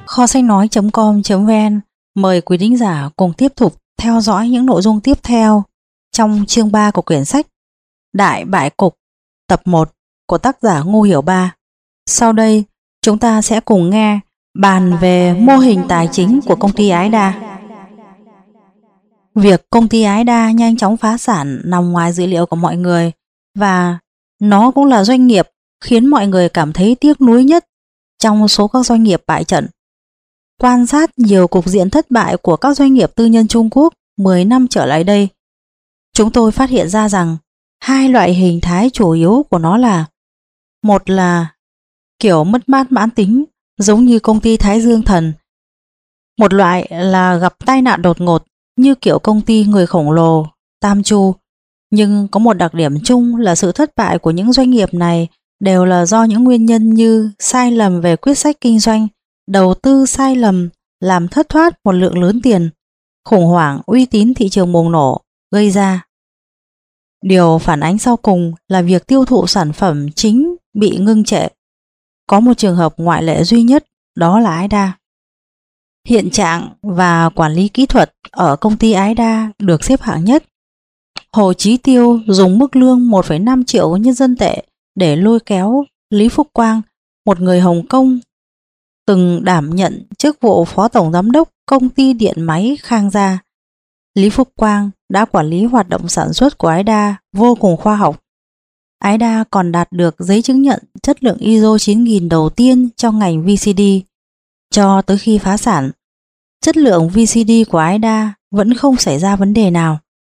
Kho sách nói.com.vn mời quý thính giả cùng tiếp tục theo dõi những nội dung tiếp theo trong chương 3 của quyển sách Đại Bại Cục tập 1 của tác giả Ngô Hiểu Ba. Sau đây chúng ta sẽ cùng nghe bàn về mô hình tài chính của công ty Ái Đa. Việc công ty Ái Đa nhanh chóng phá sản nằm ngoài dữ liệu của mọi người, và nó cũng là doanh nghiệp khiến mọi người cảm thấy tiếc nuối nhất trong số các doanh nghiệp bại trận. Quan sát nhiều cục diện thất bại của các doanh nghiệp tư nhân Trung Quốc 10 năm trở lại đây, chúng tôi phát hiện ra rằng hai loại hình thái chủ yếu của nó là: một là kiểu mất mát mãn tính giống như công ty Thái Dương Thần, một loại là gặp tai nạn đột ngột như kiểu công ty người khổng lồ Tam Chu. Nhưng có một đặc điểm chung là sự thất bại của những doanh nghiệp này đều là do những nguyên nhân như sai lầm về quyết sách kinh doanh, đầu tư sai lầm làm thất thoát một lượng lớn tiền, khủng hoảng uy tín thị trường bùng nổ gây ra. Điều phản ánh sau cùng là việc tiêu thụ sản phẩm chính bị ngưng trệ. Có một trường hợp ngoại lệ duy nhất, đó là Ái Đa. Hiện trạng và quản lý kỹ thuật ở công ty Ái Đa được xếp hạng nhất. Hồ Chí Tiêu dùng mức lương 1,5 triệu nhân dân tệ để lôi kéo Lý Phúc Quang, một người Hồng Kông từng đảm nhận chức vụ phó tổng giám đốc công ty điện máy Khang Gia. Lý Phúc Quang đã quản lý hoạt động sản xuất của Ái Đa vô cùng khoa học. Ái Đa còn đạt được giấy chứng nhận chất lượng ISO 9000 đầu tiên trong ngành VCD. Cho tới khi phá sản, chất lượng VCD của Ái Đa vẫn không xảy ra vấn đề nào.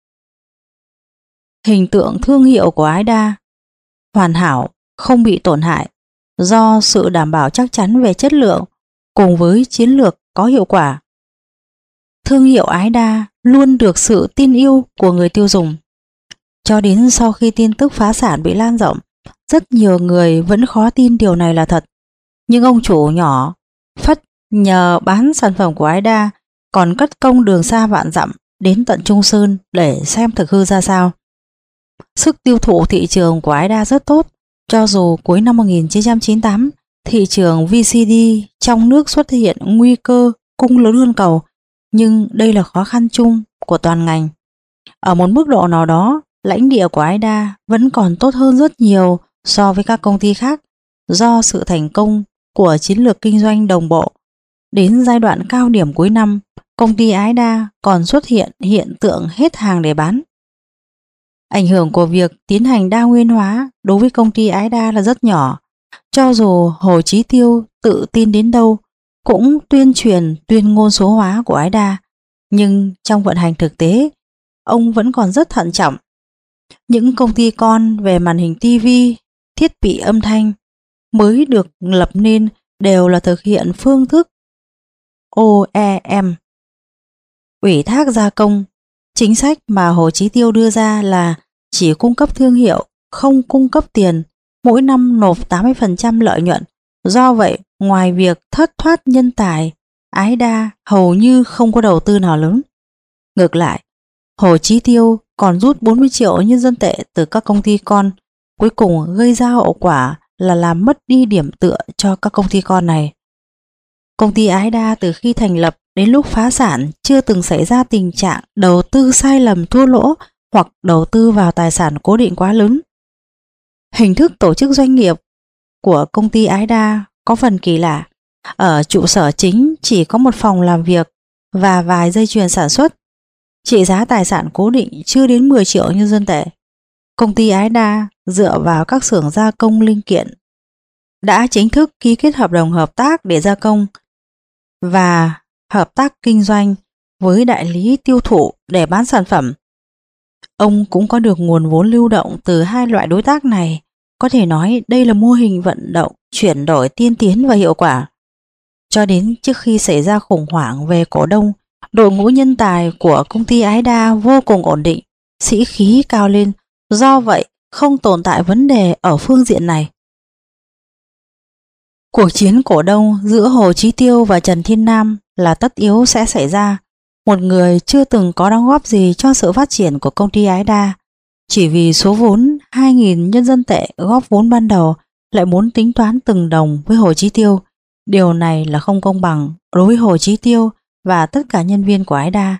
Hình tượng thương hiệu của Ái Đa hoàn hảo, không bị tổn hại do sự đảm bảo chắc chắn về chất lượng cùng với chiến lược có hiệu quả. Thương hiệu Ái Đa luôn được sự tin yêu của người tiêu dùng. Cho đến sau khi tin tức phá sản bị lan rộng, rất nhiều người vẫn khó tin điều này là thật. Nhưng ông chủ nhỏ Phất nhờ bán sản phẩm của Ái Đa còn cất công đường xa vạn dặm đến tận Trung Sơn để xem thực hư ra sao. Sức tiêu thụ thị trường của Ái Đa rất tốt. Cho dù cuối năm 1998, thị trường VCD trong nước xuất hiện nguy cơ cung lớn hơn cầu, nhưng đây là khó khăn chung của toàn ngành. Ở một mức độ nào đó, lãnh địa của Ái Đa vẫn còn tốt hơn rất nhiều so với các công ty khác do sự thành công của chiến lược kinh doanh đồng bộ. Đến giai đoạn cao điểm cuối năm, công ty Ái Đa còn xuất hiện hiện tượng hết hàng để bán. Ảnh hưởng của việc tiến hành đa nguyên hóa đối với công ty Ái Đa là rất nhỏ. Cho dù Hồ Chí Tiêu tự tin đến đâu cũng tuyên truyền tuyên ngôn số hóa của Ái Đa, nhưng trong vận hành thực tế, ông vẫn còn rất thận trọng. Những công ty con về màn hình TV, thiết bị âm thanh mới được lập nên đều là thực hiện phương thức OEM, ủy thác gia công. Chính sách mà Hồ Chí Tiêu đưa ra là chỉ cung cấp thương hiệu, không cung cấp tiền, mỗi năm nộp 80% lợi nhuận. Do vậy, ngoài việc thất thoát nhân tài, Ái Đa hầu như không có đầu tư nào lớn. Ngược lại, Hồ Chí Tiêu còn rút 40 triệu nhân dân tệ từ các công ty con, cuối cùng gây ra hậu quả là làm mất đi điểm tựa cho các công ty con này. Công ty Ái Đa từ khi thành lập đến lúc phá sản chưa từng xảy ra tình trạng đầu tư sai lầm thua lỗ hoặc đầu tư vào tài sản cố định quá lớn. Hình thức tổ chức doanh nghiệp của công ty Ái Đa có phần kỳ lạ. Ở trụ sở chính chỉ có một phòng làm việc và vài dây chuyền sản xuất. Trị giá tài sản cố định chưa đến 10 triệu nhân dân tệ. Công ty Ái Đa dựa vào các xưởng gia công linh kiện đã chính thức ký kết hợp đồng hợp tác để gia công và hợp tác kinh doanh với đại lý tiêu thụ để bán sản phẩm. Ông cũng có được nguồn vốn lưu động từ hai loại đối tác này. Có thể nói đây là mô hình vận động chuyển đổi tiên tiến và hiệu quả. Cho đến trước khi xảy ra khủng hoảng về cổ đông, đội ngũ nhân tài của công ty Ái Đa vô cùng ổn định, sĩ khí cao lên. Do vậy, không tồn tại vấn đề ở phương diện này. Cuộc chiến cổ đông giữa Hồ Chí Tiêu và Trần Thiên Nam là tất yếu sẽ xảy ra. Một người chưa từng có đóng góp gì cho sự phát triển của công ty Ái Đa, chỉ vì số vốn 2.000 nhân dân tệ góp vốn ban đầu lại muốn tính toán từng đồng với Hồ Chí Tiêu, Điều này là không công bằng đối với Hồ Chí Tiêu và tất cả nhân viên của Ái Đa.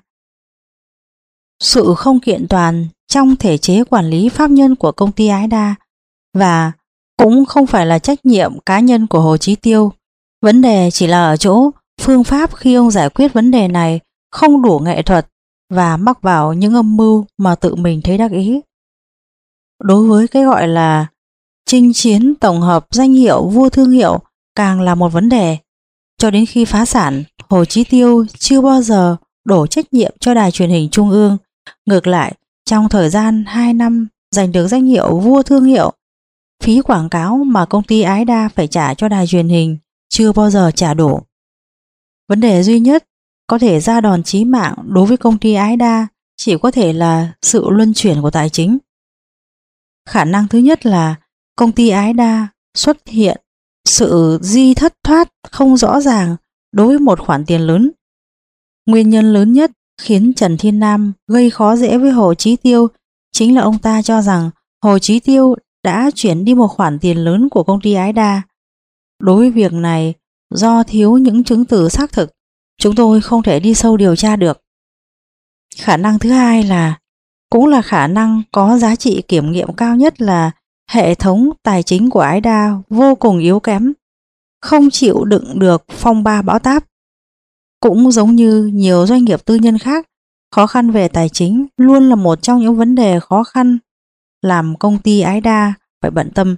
Sự không kiện toàn trong thể chế quản lý pháp nhân của công ty Ái Đa và cũng không phải là trách nhiệm cá nhân của Hồ Chí Tiêu. Vấn đề chỉ là ở chỗ phương pháp khi ông giải quyết vấn đề này không đủ nghệ thuật và mắc vào những âm mưu mà tự mình thấy đắc ý. Đối với cái gọi là chinh chiến tổng hợp danh hiệu vua thương hiệu càng là một vấn đề. Cho đến khi phá sản, Hồ Chí Tiêu chưa bao giờ đổ trách nhiệm cho đài truyền hình trung ương. Ngược lại, trong thời gian 2 năm giành được danh hiệu vua thương hiệu, phí quảng cáo mà công ty Ái Đa phải trả cho đài truyền hình chưa bao giờ trả đủ. Vấn đề duy nhất có thể ra đòn chí mạng đối với công ty Ái Đa chỉ có thể là sự luân chuyển của tài chính. Khả năng thứ nhất là công ty Ái Đa xuất hiện sự di thất thoát không rõ ràng đối với một khoản tiền lớn. Nguyên nhân lớn nhất khiến Trần Thiên Nam gây khó dễ với Hồ Chí Tiêu chính là ông ta cho rằng Hồ Chí Tiêu đã chuyển đi một khoản tiền lớn của công ty Ái Đa. Đối với việc này, do thiếu những chứng từ xác thực, chúng tôi không thể đi sâu điều tra được. Khả năng thứ hai cũng là khả năng có giá trị kiểm nghiệm cao nhất là hệ thống tài chính của Ái Đa vô cùng yếu kém, không chịu đựng được phong ba bão táp. Cũng giống như nhiều doanh nghiệp tư nhân khác, khó khăn về tài chính luôn là một trong những vấn đề khó khăn làm công ty Ái Đa phải bận tâm.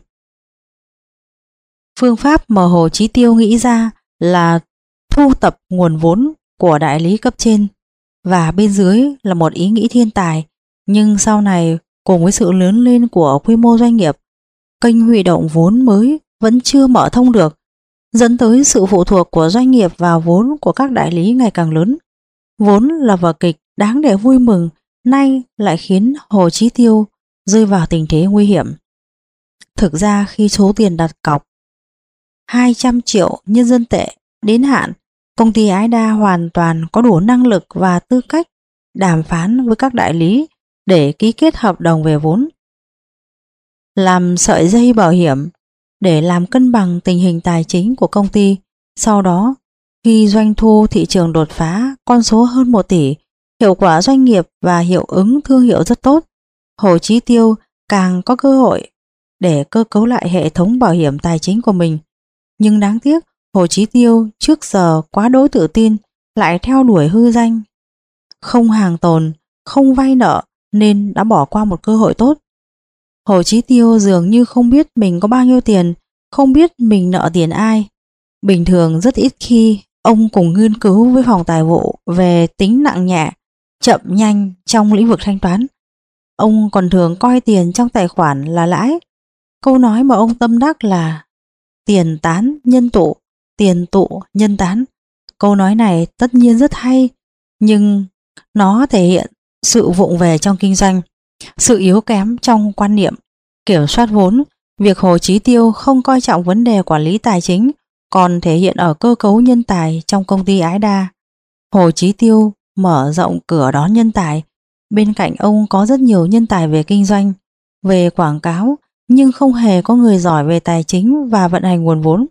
Phương pháp mà Hồ Chí Tiêu nghĩ ra là thu tập nguồn vốn của đại lý cấp trên và bên dưới là một ý nghĩ thiên tài, nhưng sau này cùng với sự lớn lên của quy mô doanh nghiệp, kênh huy động vốn mới vẫn chưa mở thông được, dẫn tới sự phụ thuộc của doanh nghiệp vào vốn của các đại lý ngày càng lớn. Vốn là vở kịch đáng để vui mừng, nay lại khiến Hồ Chí Tiêu rơi vào tình thế nguy hiểm. Thực ra khi số tiền đặt cọc 200 triệu nhân dân tệ đến hạn, công ty Ái Đa hoàn toàn có đủ năng lực và tư cách đàm phán với các đại lý để ký kết hợp đồng về vốn, làm sợi dây bảo hiểm để làm cân bằng tình hình tài chính của công ty. Sau đó, khi doanh thu thị trường đột phá con số hơn 1 tỷ, hiệu quả doanh nghiệp và hiệu ứng thương hiệu rất tốt, Hồ Chí Tiêu càng có cơ hội để cơ cấu lại hệ thống bảo hiểm tài chính của mình. Nhưng đáng tiếc, Hồ Chí Tiêu trước giờ quá đỗi tự tin, lại theo đuổi hư danh, không hàng tồn, không vay nợ nên đã bỏ qua một cơ hội tốt. Hồ Chí Tiêu dường như không biết mình có bao nhiêu tiền, không biết mình nợ tiền ai. Bình thường rất ít khi ông cùng nghiên cứu với phòng tài vụ về tính nặng nhẹ, chậm nhanh trong lĩnh vực thanh toán. Ông còn thường coi tiền trong tài khoản là lãi. Câu nói mà ông tâm đắc là tiền tán nhân tụ, tiền tụ nhân tán. Câu nói này tất nhiên rất hay, nhưng nó thể hiện sự vụng về trong kinh doanh, sự yếu kém trong quan niệm kiểm soát vốn. Việc Hồ Chí Tiêu không coi trọng vấn đề quản lý tài chính còn thể hiện ở cơ cấu nhân tài trong công ty Ái Đa. Hồ Chí Tiêu mở rộng cửa đón nhân tài. Bên cạnh ông có rất nhiều nhân tài về kinh doanh, về quảng cáo, nhưng không hề có người giỏi về tài chính và vận hành nguồn vốn.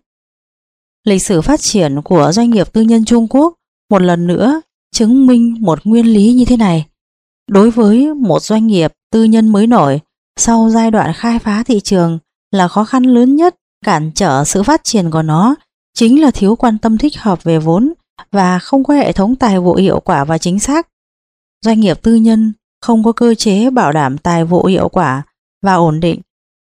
Lịch sử phát triển của doanh nghiệp tư nhân Trung Quốc một lần nữa chứng minh một nguyên lý như thế này. Đối với một doanh nghiệp tư nhân mới nổi, sau giai đoạn khai phá thị trường là khó khăn lớn nhất cản trở sự phát triển của nó chính là thiếu quan tâm thích hợp về vốn và không có hệ thống tài vụ hiệu quả và chính xác. Doanh nghiệp tư nhân không có cơ chế bảo đảm tài vụ hiệu quả và ổn định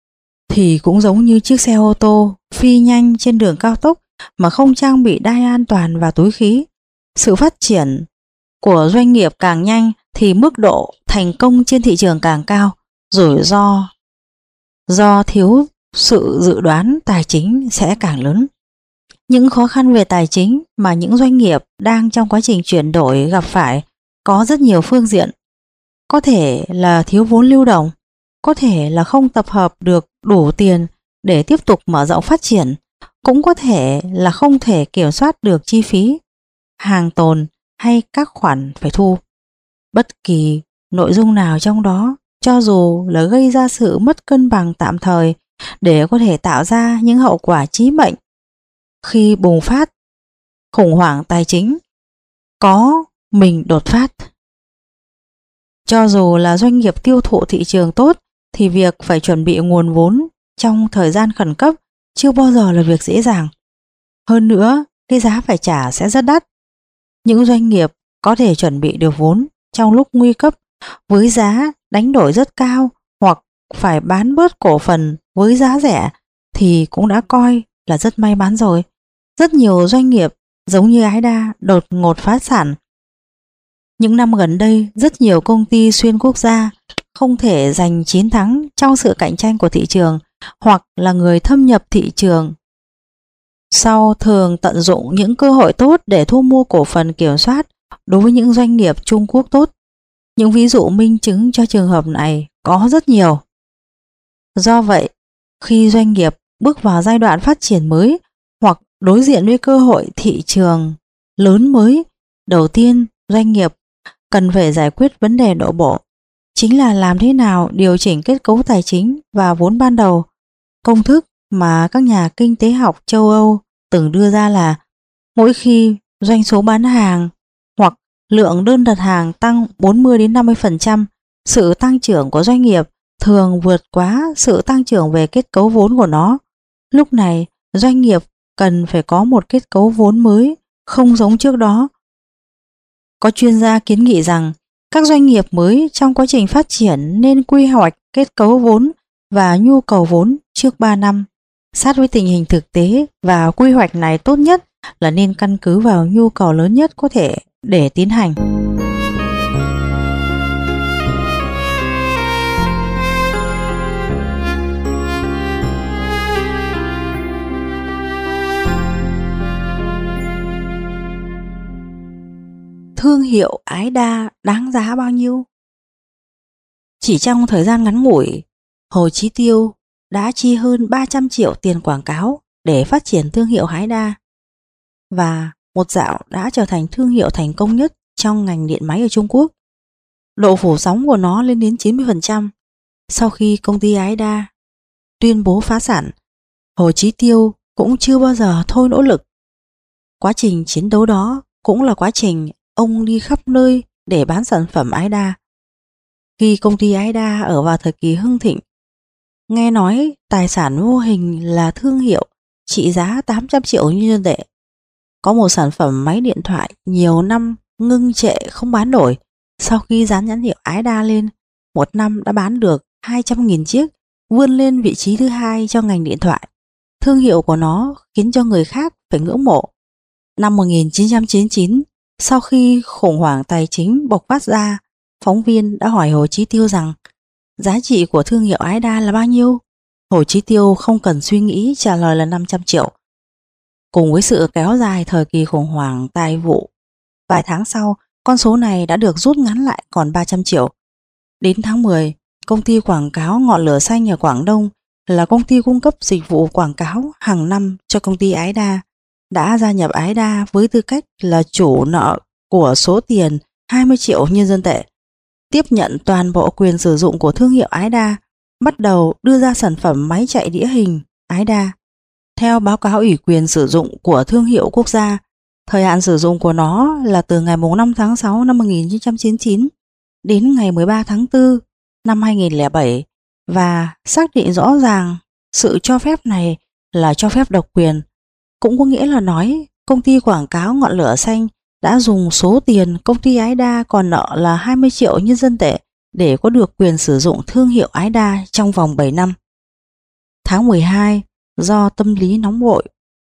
thì cũng giống như chiếc xe ô tô phi nhanh trên đường cao tốc mà không trang bị đai an toàn và túi khí. Sự phát triển của doanh nghiệp càng nhanh thì mức độ thành công trên thị trường càng cao, rủi ro do thiếu sự dự đoán tài chính sẽ càng lớn. Những khó khăn về tài chính mà những doanh nghiệp đang trong quá trình chuyển đổi gặp phải có rất nhiều phương diện. Có thể là thiếu vốn lưu động, có thể là không tập hợp được đủ tiền để tiếp tục mở rộng phát triển, cũng có thể là không thể kiểm soát được chi phí, hàng tồn hay các khoản phải thu. Bất kỳ nội dung nào trong đó, cho dù là gây ra sự mất cân bằng tạm thời để có thể tạo ra những hậu quả chí mệnh, khi bùng phát khủng hoảng tài chính có mình đột phát. Cho dù là doanh nghiệp tiêu thụ thị trường tốt thì việc phải chuẩn bị nguồn vốn trong thời gian khẩn cấp chưa bao giờ là việc dễ dàng. Hơn nữa, cái giá phải trả sẽ rất đắt. Những doanh nghiệp có thể chuẩn bị được vốn trong lúc nguy cấp với giá đánh đổi rất cao hoặc phải bán bớt cổ phần với giá rẻ thì cũng đã coi là rất may mắn rồi. Rất nhiều doanh nghiệp giống như Aida đột ngột phá sản. Những năm gần đây, rất nhiều công ty xuyên quốc gia không thể giành chiến thắng trong sự cạnh tranh của thị trường hoặc là người thâm nhập thị trường sau thường tận dụng những cơ hội tốt để thu mua cổ phần kiểm soát đối với những doanh nghiệp Trung Quốc tốt. Những ví dụ minh chứng cho trường hợp này có rất nhiều. Do vậy, khi doanh nghiệp bước vào giai đoạn phát triển mới hoặc đối diện với cơ hội thị trường lớn mới, đầu tiên doanh nghiệp cần phải giải quyết vấn đề nội bộ, chính là làm thế nào điều chỉnh kết cấu tài chính và vốn ban đầu. Công thức mà các nhà kinh tế học châu Âu từng đưa ra là mỗi khi doanh số bán hàng hoặc lượng đơn đặt hàng tăng 40-50%, sự tăng trưởng của doanh nghiệp thường vượt quá sự tăng trưởng về kết cấu vốn của nó. Lúc này, doanh nghiệp cần phải có một kết cấu vốn mới, không giống trước đó. Có chuyên gia kiến nghị rằng các doanh nghiệp mới trong quá trình phát triển nên quy hoạch kết cấu vốn và nhu cầu vốn trước 3 năm, sát với tình hình thực tế, và quy hoạch này tốt nhất là nên căn cứ vào nhu cầu lớn nhất có thể để tiến hành. Thương hiệu Aida đáng giá bao nhiêu? Chỉ trong thời gian ngắn ngủi, Hồ Chí Tiêu đã chi hơn 300 triệu tiền quảng cáo để phát triển thương hiệu Aida, và một dạo đã trở thành thương hiệu thành công nhất trong ngành điện máy ở Trung Quốc. Độ phủ sóng của nó lên đến 90%. Sau khi công ty Aida tuyên bố phá sản, Hồ Chí Tiêu cũng chưa bao giờ thôi nỗ lực. Quá trình chiến đấu đó cũng là quá trình ông đi khắp nơi để bán sản phẩm Aida. Khi công ty Aida ở vào thời kỳ hưng thịnh, nghe nói tài sản vô hình là thương hiệu trị giá 800 triệu nhân dân tệ. Có một sản phẩm máy điện thoại nhiều năm ngưng trệ không bán nổi. Sau khi dán nhãn hiệu Aida lên, một năm đã bán được 200.000 chiếc, vươn lên vị trí thứ hai cho ngành điện thoại. Thương hiệu của nó khiến cho người khác phải ngưỡng mộ. Năm 1999, sau khi khủng hoảng tài chính bộc phát ra, phóng viên đã hỏi Hồ Chí Tiêu rằng giá trị của thương hiệu Aida là bao nhiêu? Hồ Chí Tiêu không cần suy nghĩ trả lời là 500 triệu. Cùng với sự kéo dài thời kỳ khủng hoảng tài vụ, vài tháng sau, con số này đã được rút ngắn lại còn 300 triệu. Đến tháng 10, công ty quảng cáo Ngọn Lửa Xanh ở Quảng Đông là công ty cung cấp dịch vụ quảng cáo hàng năm cho công ty Aida, đã gia nhập Aida với tư cách là chủ nợ của số tiền 20 triệu nhân dân tệ, tiếp nhận toàn bộ quyền sử dụng của thương hiệu Aida, bắt đầu đưa ra sản phẩm máy chạy đĩa hình Aida. Theo báo cáo ủy quyền sử dụng của thương hiệu quốc gia, thời hạn sử dụng của nó là từ ngày 5 tháng 6 năm 1999 đến ngày 13 tháng 4 năm 2007, và xác định rõ ràng sự cho phép này là cho phép độc quyền. Cũng có nghĩa là nói công ty quảng cáo Ngọn Lửa Xanh đã dùng số tiền công ty Aida còn nợ là 20 triệu nhân dân tệ để có được quyền sử dụng thương hiệu Aida trong vòng 7 năm. Tháng 12, do tâm lý nóng vội,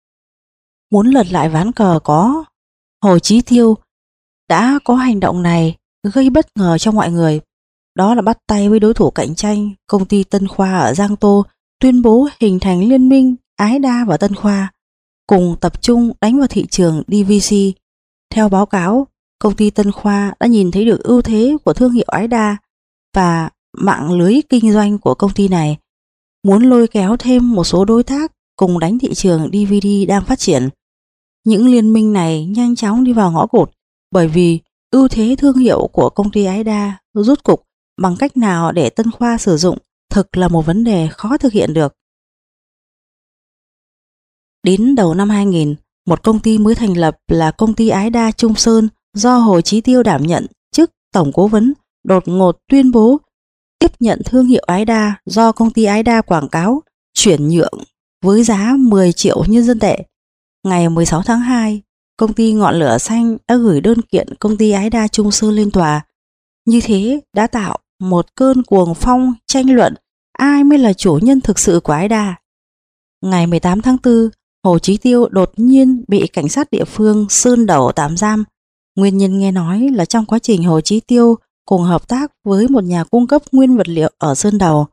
muốn lật lại ván cờ có, Hồ Chí Tiêu đã có hành động này gây bất ngờ cho mọi người. Đó là bắt tay với đối thủ cạnh tranh, công ty Tân Khoa ở Giang Tô, tuyên bố hình thành liên minh Aida và Tân Khoa, cùng tập trung đánh vào thị trường DVC. Theo báo cáo, công ty Tân Khoa đã nhìn thấy được ưu thế của thương hiệu Aida và mạng lưới kinh doanh của công ty này, muốn lôi kéo thêm một số đối tác cùng đánh thị trường DVD đang phát triển. Những liên minh này nhanh chóng đi vào ngõ cụt, bởi vì ưu thế thương hiệu của công ty Aida rút cục bằng cách nào để Tân Khoa sử dụng thực là một vấn đề khó thực hiện được. Đến đầu năm 2000, một công ty mới thành lập là công ty Ái Đa Trung Sơn do Hồ Chí Tiêu đảm nhận chức tổng cố vấn đột ngột tuyên bố tiếp nhận thương hiệu Ái Đa do công ty Ái Đa quảng cáo chuyển nhượng với giá 10 triệu nhân dân tệ. Ngày 16 tháng 2, công ty Ngọn Lửa Xanh đã gửi đơn kiện công ty Ái Đa Trung Sơn lên tòa. Như thế đã tạo một cơn cuồng phong tranh luận ai mới là chủ nhân thực sự của Ái Đa. Ngày 18 tháng 4, Hồ Chí Tiêu đột nhiên bị cảnh sát địa phương Sơn Đầu tạm giam. Nguyên nhân nghe nói là trong quá trình Hồ Chí Tiêu cùng hợp tác với một nhà cung cấp nguyên vật liệu ở Sơn Đầu.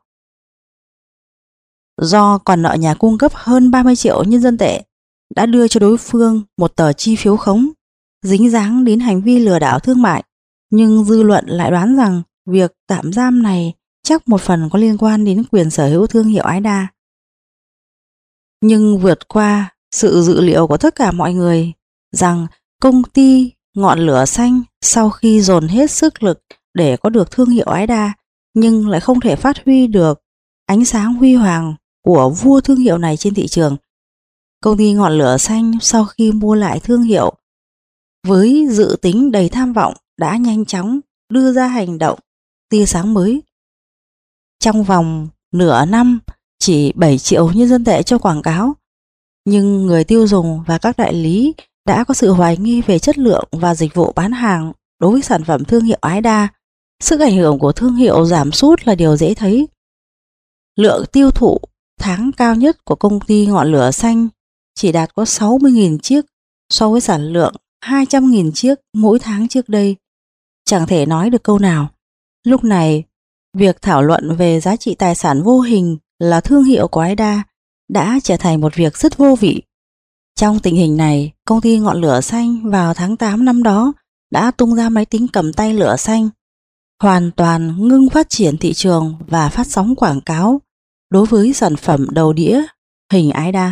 Do còn nợ nhà cung cấp hơn 30 triệu nhân dân tệ, đã đưa cho đối phương một tờ chi phiếu khống, dính dáng đến hành vi lừa đảo thương mại, nhưng dư luận lại đoán rằng việc tạm giam này chắc một phần có liên quan đến quyền sở hữu thương hiệu Ái Đa. Nhưng vượt qua sự dự liệu của tất cả mọi người rằng công ty Ngọn Lửa Xanh sau khi dồn hết sức lực để có được thương hiệu Ái Đa nhưng lại không thể phát huy được ánh sáng huy hoàng của vua thương hiệu này trên thị trường. Công ty Ngọn Lửa Xanh sau khi mua lại thương hiệu với dự tính đầy tham vọng đã nhanh chóng đưa ra hành động tia sáng mới. Trong vòng nửa năm chỉ 7 triệu nhân dân tệ cho quảng cáo, nhưng người tiêu dùng và các đại lý đã có sự hoài nghi về chất lượng và dịch vụ bán hàng đối với sản phẩm thương hiệu Ái Đa. Sức ảnh hưởng của thương hiệu giảm sút là điều dễ thấy. Lượng tiêu thụ tháng cao nhất của công ty Ngọn Lửa Xanh chỉ đạt có 60.000 chiếc so với sản lượng 200.000 chiếc mỗi tháng trước đây. Chẳng thể nói được câu nào. Lúc này, việc thảo luận về giá trị tài sản vô hình là thương hiệu của Ái Đa đã trở thành một việc rất vô vị. Trong tình hình này, công ty Ngọn Lửa Xanh vào tháng 8 năm đó đã tung ra máy tính cầm tay lửa xanh, hoàn toàn ngưng phát triển thị trường và phát sóng quảng cáo đối với sản phẩm đầu đĩa hình Ái Đa.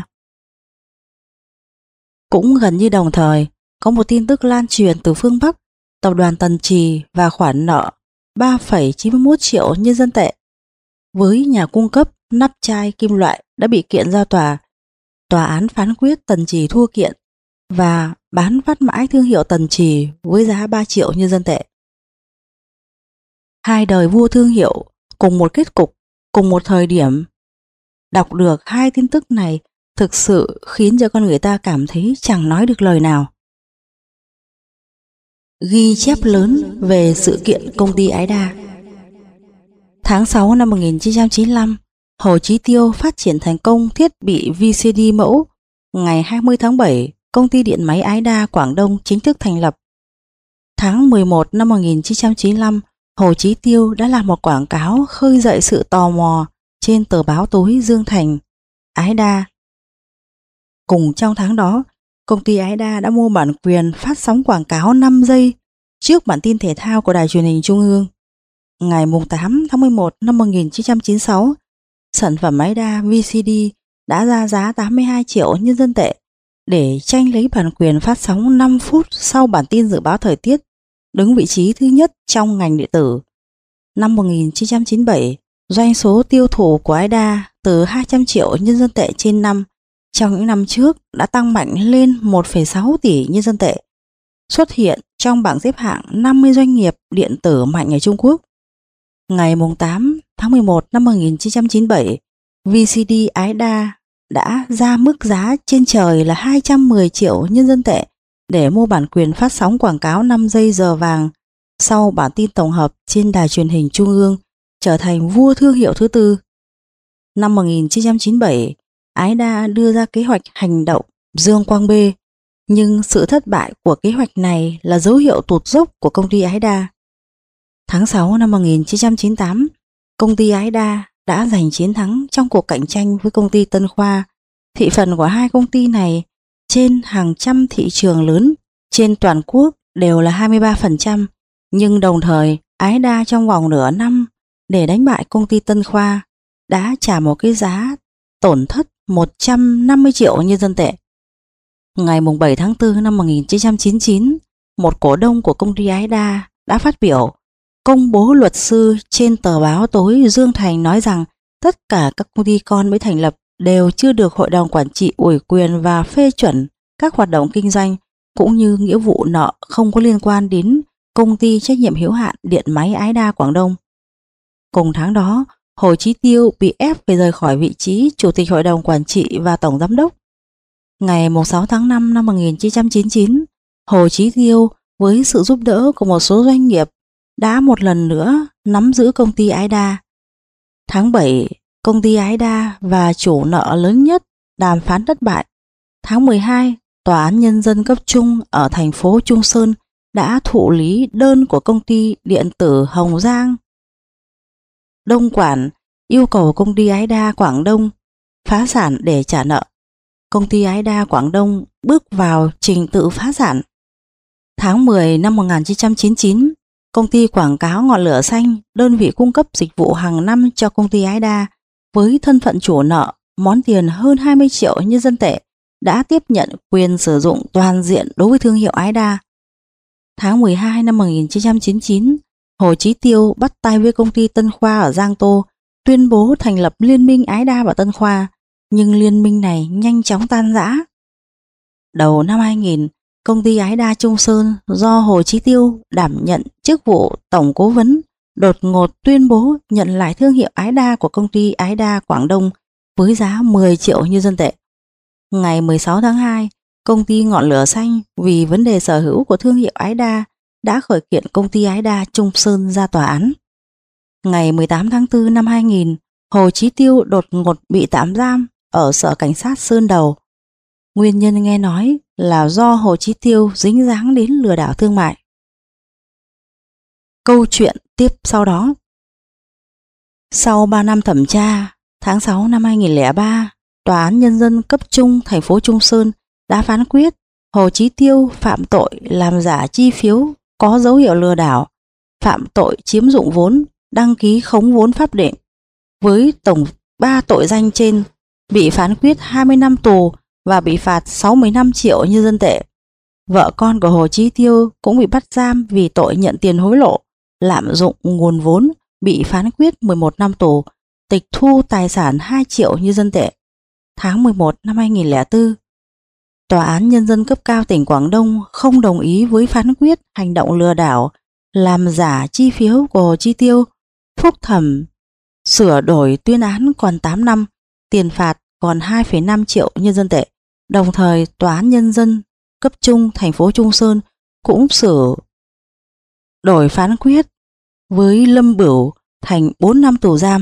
Cũng gần như đồng thời, có một tin tức lan truyền từ phương Bắc, tập đoàn Tần Trì và khoản nợ 3,91 triệu nhân dân tệ với nhà cung cấp nắp chai kim loại đã bị kiện ra tòa. Tòa án phán quyết Tần Trì thua kiện và bán phát mãi thương hiệu Tần Trì với giá 3 triệu nhân dân tệ. Hai đời vua thương hiệu cùng một kết cục, cùng một thời điểm. Đọc được hai tin tức này thực sự khiến cho con người ta cảm thấy chẳng nói được lời nào. Ghi chép lớn về sự kiện công ty Ái Đa. Tháng 6 năm 1995, Hồ Chí Tiêu phát triển thành công thiết bị VCD mẫu. Ngày 20 tháng 7, công ty điện máy Ái Đa Quảng Đông chính thức thành lập. Tháng 11 năm 1995, Hồ Chí Tiêu đã làm một quảng cáo khơi dậy sự tò mò trên tờ báo tối Dương Thành, Ái Đa. Cùng trong tháng đó, công ty Ái Đa đã mua bản quyền phát sóng quảng cáo 5 giây trước bản tin thể thao của Đài Truyền hình Trung ương. Ngày 8 tháng 11 năm 1996, sản phẩm Ái Đa VCD đã ra giá 82 triệu nhân dân tệ để tranh lấy bản quyền phát sóng 5 phút sau bản tin dự báo thời tiết, đứng vị trí thứ nhất trong ngành điện tử. Năm 1997, doanh số tiêu thụ của Ái Đa từ 200 triệu nhân dân tệ trên năm trong những năm trước đã tăng mạnh lên 1,6 tỷ nhân dân tệ, xuất hiện trong bảng xếp hạng 50 doanh nghiệp điện tử mạnh ở Trung Quốc. Ngày 8 tháng 11 năm 1997, VCD Ái Đa đã ra mức giá trên trời là 210 triệu nhân dân tệ để mua bản quyền phát sóng quảng cáo 5 giây giờ vàng sau bản tin tổng hợp trên Đài Truyền hình Trung ương, trở thành vua thương hiệu thứ tư. Năm 1997, Ái Đa đưa ra kế hoạch hành động Dương Quang B, nhưng sự thất bại của kế hoạch này là dấu hiệu tụt dốc của công ty Ái Đa. Tháng 6 năm 1998, công ty Ái Đa đã giành chiến thắng trong cuộc cạnh tranh với công ty Tân Khoa. Thị phần của hai công ty này trên hàng trăm thị trường lớn trên toàn quốc đều là 23%, nhưng đồng thời Ái Đa trong vòng nửa năm để đánh bại công ty Tân Khoa đã trả một cái giá tổn thất 150 triệu nhân dân tệ. Ngày 7 tháng 4 năm 1999, một cổ đông của công ty Ái Đa đã phát biểu công bố luật sư trên tờ báo tối Dương Thành nói rằng tất cả các công ty con mới thành lập đều chưa được hội đồng quản trị ủy quyền và phê chuẩn các hoạt động kinh doanh cũng như nghĩa vụ nợ không có liên quan đến công ty trách nhiệm hữu hạn điện máy Ái Đa Quảng Đông. Cùng tháng đó, Hồ Chí Tiêu bị ép phải rời khỏi vị trí Chủ tịch Hội đồng Quản trị và Tổng Giám đốc. Ngày 6 tháng 5 năm 1999, Hồ Chí Tiêu với sự giúp đỡ của một số doanh nghiệp đã một lần nữa nắm giữ công ty Ái Đa. Tháng 7, công ty Ái Đa và chủ nợ lớn nhất đàm phán thất bại. Tháng 12, Tòa án Nhân dân cấp trung ở thành phố Trung Sơn đã thụ lý đơn của công ty điện tử Hồng Giang Đông Quản yêu cầu công ty Ái Đa Quảng Đông phá sản để trả nợ. Công ty Ái Đa Quảng Đông bước vào trình tự phá sản. Tháng 10 năm 1999, công ty quảng cáo Ngọn Lửa Xanh, đơn vị cung cấp dịch vụ hàng năm cho công ty Ái Đa, với thân phận chủ nợ món tiền hơn 20 triệu nhân dân tệ, đã tiếp nhận quyền sử dụng toàn diện đối với thương hiệu Ái Đa. Tháng 12 năm 1999, Hồ Chí Tiêu bắt tay với công ty Tân Khoa ở Giang Tô, tuyên bố thành lập liên minh Ái Đa và Tân Khoa, nhưng liên minh này nhanh chóng tan rã. Đầu năm 2000, công ty Ái Đa Trung Sơn do Hồ Chí Tiêu đảm nhận chức vụ tổng cố vấn đột ngột tuyên bố nhận lại thương hiệu Ái Đa của công ty Ái Đa Quảng Đông với giá 10 triệu nhân dân tệ. Ngày 16 tháng 2, công ty Ngọn Lửa Xanh vì vấn đề sở hữu của thương hiệu Ái Đa đã khởi kiện công ty Ái Đa Trung Sơn ra tòa án. Ngày 18 tháng 4 năm 2000, Hồ Chí Tiêu đột ngột bị tạm giam ở Sở Cảnh sát Sơn Đầu. Nguyên nhân nghe nói là do Hồ Chí Tiêu dính dáng đến lừa đảo thương mại. Câu chuyện tiếp sau đó. Sau 3 năm thẩm tra, tháng 6 năm 2003, Tòa án Nhân dân cấp trung thành phố Trung Sơn đã phán quyết Hồ Chí Tiêu phạm tội làm giả chi phiếu có dấu hiệu lừa đảo, phạm tội chiếm dụng vốn, đăng ký khống vốn pháp định. Với tổng 3 tội danh trên, bị phán quyết 20 năm tù và bị phạt 65 triệu nhân dân tệ. Vợ con của Hồ Chí Tiêu cũng bị bắt giam vì tội nhận tiền hối lộ, lạm dụng nguồn vốn, bị phán quyết 11 năm tù, tịch thu tài sản 2 triệu nhân dân tệ. Tháng 11 năm 2004, Tòa án Nhân dân cấp cao tỉnh Quảng Đông không đồng ý với phán quyết hành động lừa đảo, làm giả chi phiếu của Hồ Chí Tiêu, phúc thẩm sửa đổi tuyên án còn 8 năm, tiền phạt còn 2,5 triệu nhân dân tệ. Đồng thời, Tòa án Nhân dân cấp trung thành phố Trung Sơn cũng sửa đổi phán quyết với Lâm Bửu thành 4 năm tù giam.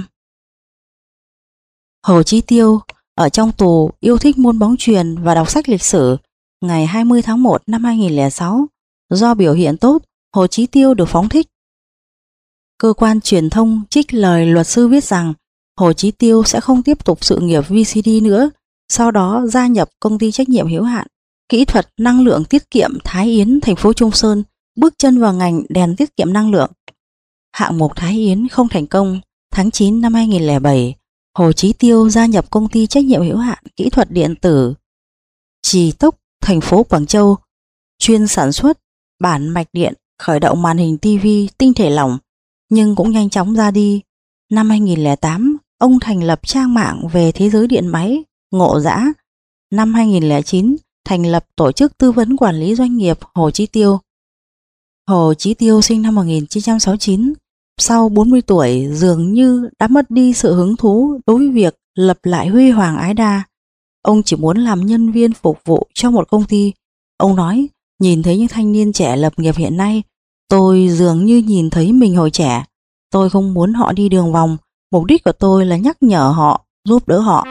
Hồ Chí Tiêu ở trong tù yêu thích môn bóng chuyền và đọc sách lịch sử. Ngày 20 tháng 1 năm 2006, do biểu hiện tốt, Hồ Chí Tiêu được phóng thích. Cơ quan truyền thông trích lời luật sư viết rằng Hồ Chí Tiêu sẽ không tiếp tục sự nghiệp VCD nữa, sau đó gia nhập công ty trách nhiệm hữu hạn kỹ thuật năng lượng tiết kiệm Thái Yến thành phố Trung Sơn, bước chân vào ngành đèn tiết kiệm năng lượng. Hạng mục Thái Yến không thành công. Tháng 9 năm 2007, Hồ Chí Tiêu gia nhập công ty trách nhiệm hữu hạn kỹ thuật điện tử Trì Tốc thành phố Quảng Châu, chuyên sản xuất bản mạch điện khởi động màn hình TV tinh thể lỏng, nhưng cũng nhanh chóng ra đi. Năm 2008, ông thành lập trang mạng về thế giới điện máy Ngộ Dã. Năm 2009, thành lập tổ chức tư vấn quản lý doanh nghiệp Hồ Chí Tiêu. Hồ Chí Tiêu sinh năm 1969, sau 40 tuổi dường như đã mất đi sự hứng thú đối với việc lập lại huy hoàng Ái Đa. Ông chỉ muốn làm nhân viên phục vụ cho một công ty. Ông nói, nhìn thấy những thanh niên trẻ lập nghiệp hiện nay, tôi dường như nhìn thấy mình hồi trẻ. Tôi không muốn họ đi đường vòng, mục đích của tôi là nhắc nhở họ, giúp đỡ họ.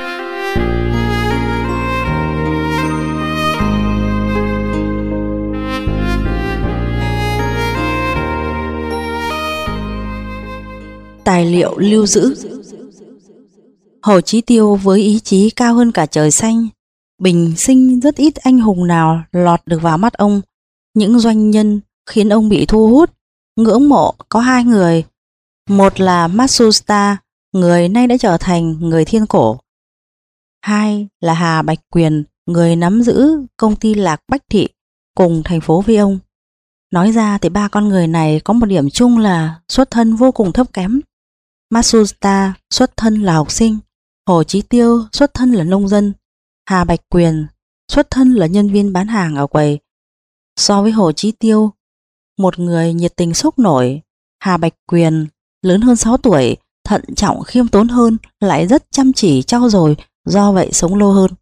Tài liệu lưu giữ. Hồ Chí Tiêu với ý chí cao hơn cả trời xanh, bình sinh rất ít anh hùng nào lọt được vào mắt ông. Những doanh nhân khiến ông bị thu hút, ngưỡng mộ có 2 người. Một là Matsushita, người nay đã trở thành người thiên cổ. 2 là Hà Bạch Quyền, người nắm giữ công ty Lạc Bách Thị cùng thành phố với ông. Nói ra thì 3 con người này có một điểm chung là xuất thân vô cùng thấp kém. Matsushita xuất thân là học sinh, Hồ Chí Tiêu xuất thân là nông dân, Hà Bạch Quyền xuất thân là nhân viên bán hàng ở quầy. So với Hồ Chí Tiêu, một người nhiệt tình sốc nổi, Hà Bạch Quyền lớn hơn 6 tuổi, thận trọng khiêm tốn hơn, lại rất chăm chỉ trau dồi, do vậy sống lâu hơn.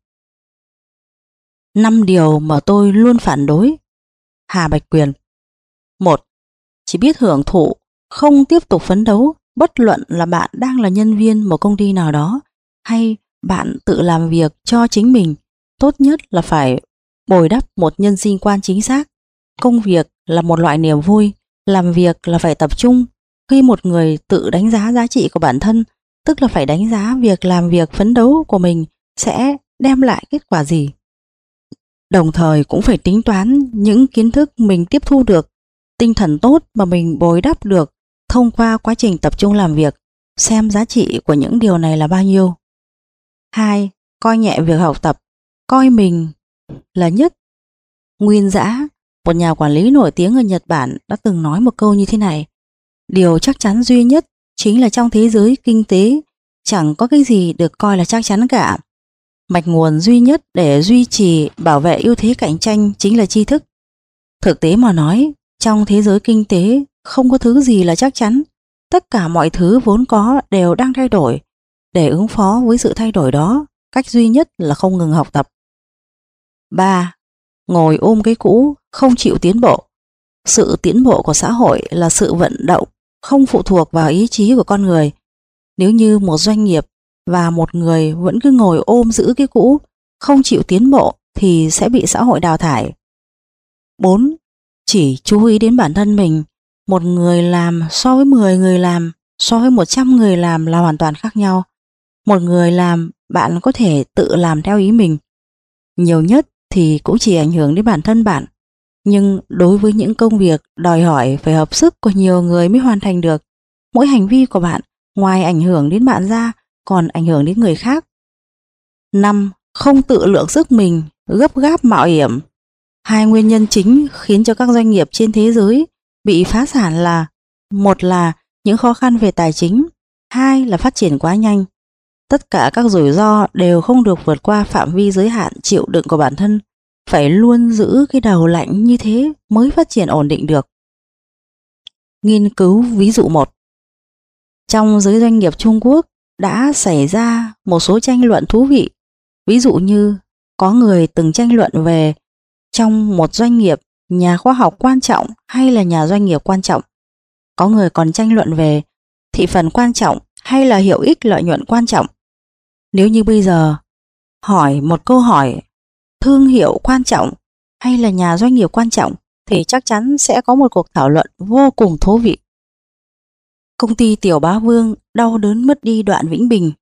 5 điều mà tôi luôn phản đối. Hà Bạch Quyền: 1. Chỉ biết hưởng thụ, không tiếp tục phấn đấu, bất luận là bạn đang là nhân viên một công ty nào đó hay bạn tự làm việc cho chính mình, tốt nhất là phải bồi đắp một nhân sinh quan chính xác. Công việc là một loại niềm vui, làm việc là phải tập trung. Khi một người tự đánh giá giá trị của bản thân, tức là phải đánh giá việc làm việc phấn đấu của mình sẽ đem lại kết quả gì. Đồng thời cũng phải tính toán những kiến thức mình tiếp thu được, tinh thần tốt mà mình bồi đắp được thông qua quá trình tập trung làm việc, xem giá trị của những điều này là bao nhiêu. 2. Coi nhẹ việc học tập, coi mình là nhất. Nguyên Dã, một nhà quản lý nổi tiếng ở Nhật Bản, đã từng nói một câu như thế này: điều chắc chắn duy nhất chính là trong thế giới kinh tế chẳng có cái gì được coi là chắc chắn cả. Mạch nguồn duy nhất để duy trì bảo vệ ưu thế cạnh tranh chính là tri thức. Thực tế mà nói, trong thế giới kinh tế không có thứ gì là chắc chắn, tất cả mọi thứ vốn có đều đang thay đổi. Để ứng phó với sự thay đổi đó, cách duy nhất là không ngừng học tập. 3. Ngồi ôm cái cũ, không chịu tiến bộ. Sự tiến bộ của xã hội là sự vận động, không phụ thuộc vào ý chí của con người. Nếu như một doanh nghiệp và một người vẫn cứ ngồi ôm giữ cái cũ, không chịu tiến bộ thì sẽ bị xã hội đào thải. 4. Chỉ chú ý đến bản thân mình. Một người làm so với 10 người làm, so với 100 người làm là hoàn toàn khác nhau. Một người làm, bạn có thể tự làm theo ý mình. Nhiều nhất thì cũng chỉ ảnh hưởng đến bản thân bạn. Nhưng đối với những công việc đòi hỏi phải hợp sức của nhiều người mới hoàn thành được, mỗi hành vi của bạn ngoài ảnh hưởng đến bạn ra còn ảnh hưởng đến người khác. 5. Không tự lượng sức mình, gấp gáp mạo hiểm. Hai nguyên nhân chính khiến cho các doanh nghiệp trên thế giới bị phá sản là: một là những khó khăn về tài chính, hai là phát triển quá nhanh. Tất cả các rủi ro đều không được vượt qua phạm vi giới hạn chịu đựng của bản thân, phải luôn giữ cái đầu lạnh như thế mới phát triển ổn định được. Nghiên cứu ví dụ 1. Trong giới doanh nghiệp Trung Quốc đã xảy ra một số tranh luận thú vị. Ví dụ như có người từng tranh luận về trong một doanh nghiệp, nhà khoa học quan trọng hay là nhà doanh nghiệp quan trọng. Có người còn tranh luận về thị phần quan trọng hay là hiệu ích lợi nhuận quan trọng. Nếu như bây giờ hỏi một câu hỏi thương hiệu quan trọng hay là nhà doanh nghiệp quan trọng thì chắc chắn sẽ có một cuộc thảo luận vô cùng thú vị. Công ty Tiểu Bá Vương đau đớn mất đi Đoạn Vĩnh Bình.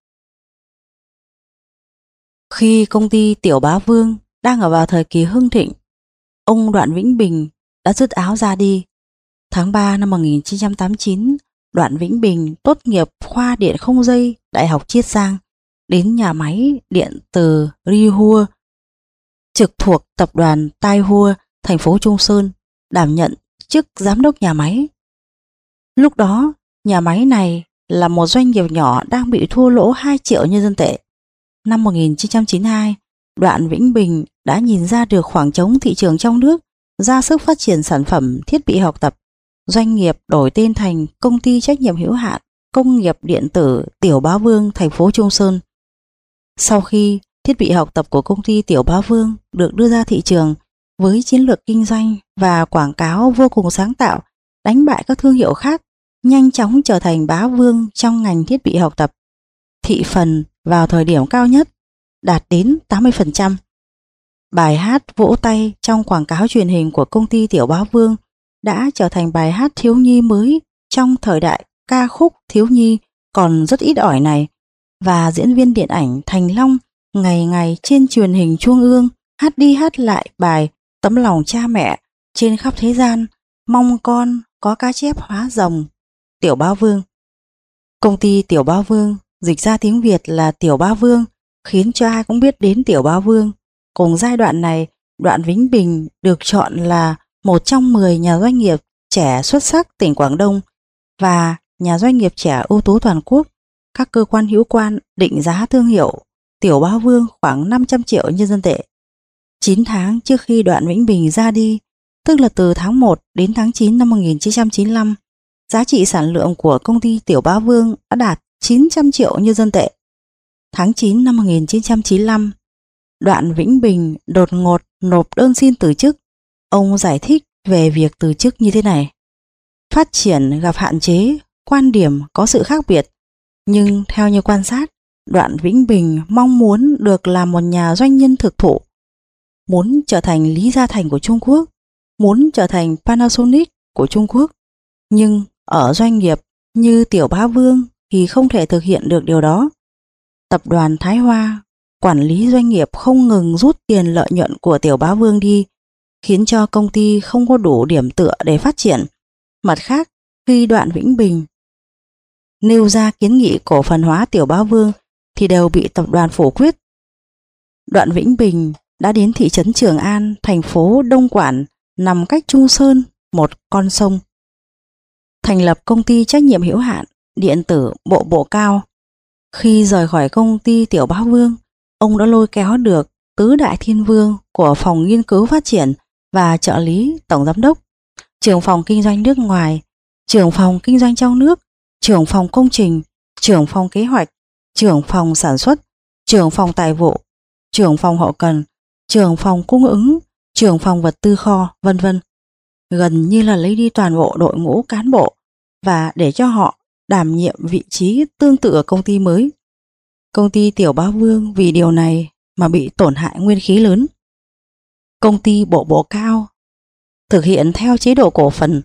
Khi công ty Tiểu Bá Vương đang ở vào thời kỳ hưng thịnh, ông Đoạn Vĩnh Bình đã dứt áo ra đi. Tháng 3 năm 1989, Đoạn Vĩnh Bình tốt nghiệp khoa điện không dây Đại học Chiết Giang, đến nhà máy điện từ Rihua, trực thuộc tập đoàn Taihua, thành phố Trung Sơn, đảm nhận chức giám đốc nhà máy. Lúc đó, nhà máy này là một doanh nghiệp nhỏ đang bị thua lỗ 2 triệu nhân dân tệ. Năm 1992, Đoạn Vĩnh Bình đã nhìn ra được khoảng trống thị trường trong nước, ra sức phát triển sản phẩm thiết bị học tập. Doanh nghiệp đổi tên thành Công ty trách nhiệm hữu hạn Công nghiệp điện tử Tiểu Bá Vương, thành phố Trung Sơn. Sau khi thiết bị học tập của công ty Tiểu Bá Vương được đưa ra thị trường với chiến lược kinh doanh và quảng cáo vô cùng sáng tạo, đánh bại các thương hiệu khác, nhanh chóng trở thành bá vương trong ngành thiết bị học tập. Thị phần vào thời điểm cao nhất đạt đến 80%. Bài hát vỗ tay trong quảng cáo truyền hình của công ty Tiểu Bá Vương đã trở thành bài hát thiếu nhi mới trong thời đại ca khúc thiếu nhi còn rất ít ỏi này, và diễn viên điện ảnh Thành Long ngày ngày trên truyền hình Trung ương hát đi hát lại bài Tấm lòng cha mẹ trên khắp thế gian, mong con có cá chép hóa rồng. Tiểu Bá Vương. Công ty Tiểu Bá Vương dịch ra tiếng Việt là Tiểu Bá Vương, khiến cho ai cũng biết đến Tiểu Bá Vương. Cùng giai đoạn này, Đoạn Vĩnh Bình được chọn là một trong 10 nhà doanh nghiệp trẻ xuất sắc tỉnh Quảng Đông và nhà doanh nghiệp trẻ ưu tú toàn quốc. các cơ quan hữu quan định giá thương hiệu Tiểu Bá Vương khoảng 500 triệu nhân dân tệ. 9 tháng trước khi Đoạn Vĩnh Bình ra đi, tức là từ tháng 1 đến tháng 9 năm 1995, giá trị sản lượng của công ty Tiểu Bá Vương đã đạt 900 triệu nhân dân tệ. Tháng 9 năm 1995, Đoạn Vĩnh Bình đột ngột nộp đơn xin từ chức. Ông giải thích về việc từ chức như thế này: phát triển gặp hạn chế, quan điểm có sự khác biệt, nhưng theo như quan sát, Đoạn Vĩnh Bình mong muốn được làm một nhà doanh nhân thực thụ, muốn trở thành Lý Gia Thành của Trung Quốc, muốn trở thành Panasonic của Trung Quốc, nhưng ở doanh nghiệp như Tiểu Bá Vương thì không thể thực hiện được điều đó. Tập đoàn Thái Hoa quản lý doanh nghiệp không ngừng rút tiền lợi nhuận của Tiểu Bá Vương đi, khiến cho công ty không có đủ điểm tựa để phát triển. Mặt khác, khi Đoạn Vĩnh Bình nêu ra kiến nghị cổ phần hóa Tiểu Bá Vương thì đều bị tập đoàn phủ quyết. Đoạn Vĩnh Bình đã đến thị trấn Trường An, thành phố Đông Quản, nằm cách Trung Sơn một con sông, thành lập công ty trách nhiệm hữu hạn điện tử Bộ Cao. Khi rời khỏi công ty Tiểu Bá Vương, ông đã lôi kéo được tứ đại thiên vương của phòng nghiên cứu phát triển và trợ lý tổng giám đốc, trưởng phòng kinh doanh nước ngoài, trưởng phòng kinh doanh trong nước, trưởng phòng công trình, trưởng phòng kế hoạch, trưởng phòng sản xuất, trưởng phòng tài vụ, trưởng phòng hậu cần, trưởng phòng cung ứng, trưởng phòng vật tư kho, vân vân. Gần như là lấy đi toàn bộ đội ngũ cán bộ và để cho họ đảm nhiệm vị trí tương tự ở công ty mới. Công ty Tiểu Bá Vương vì điều này mà bị tổn hại nguyên khí lớn. Công ty Bộ Cao thực hiện theo chế độ cổ phần.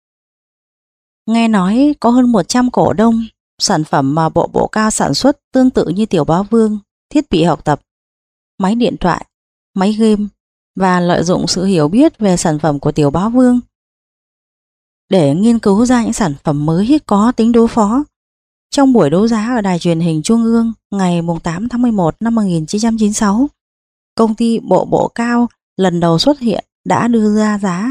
Nghe nói có hơn 100 cổ đông, sản phẩm mà Bộ Cao sản xuất tương tự như Tiểu Bá Vương, thiết bị học tập, máy điện thoại, máy game, và lợi dụng sự hiểu biết về sản phẩm của Tiểu Bá Vương để nghiên cứu ra những sản phẩm mới có tính đối phó. Trong buổi đấu giá ở đài truyền hình Trung ương ngày 8 tháng 11 năm 1996, công ty Bộ Cao lần đầu xuất hiện đã đưa ra giá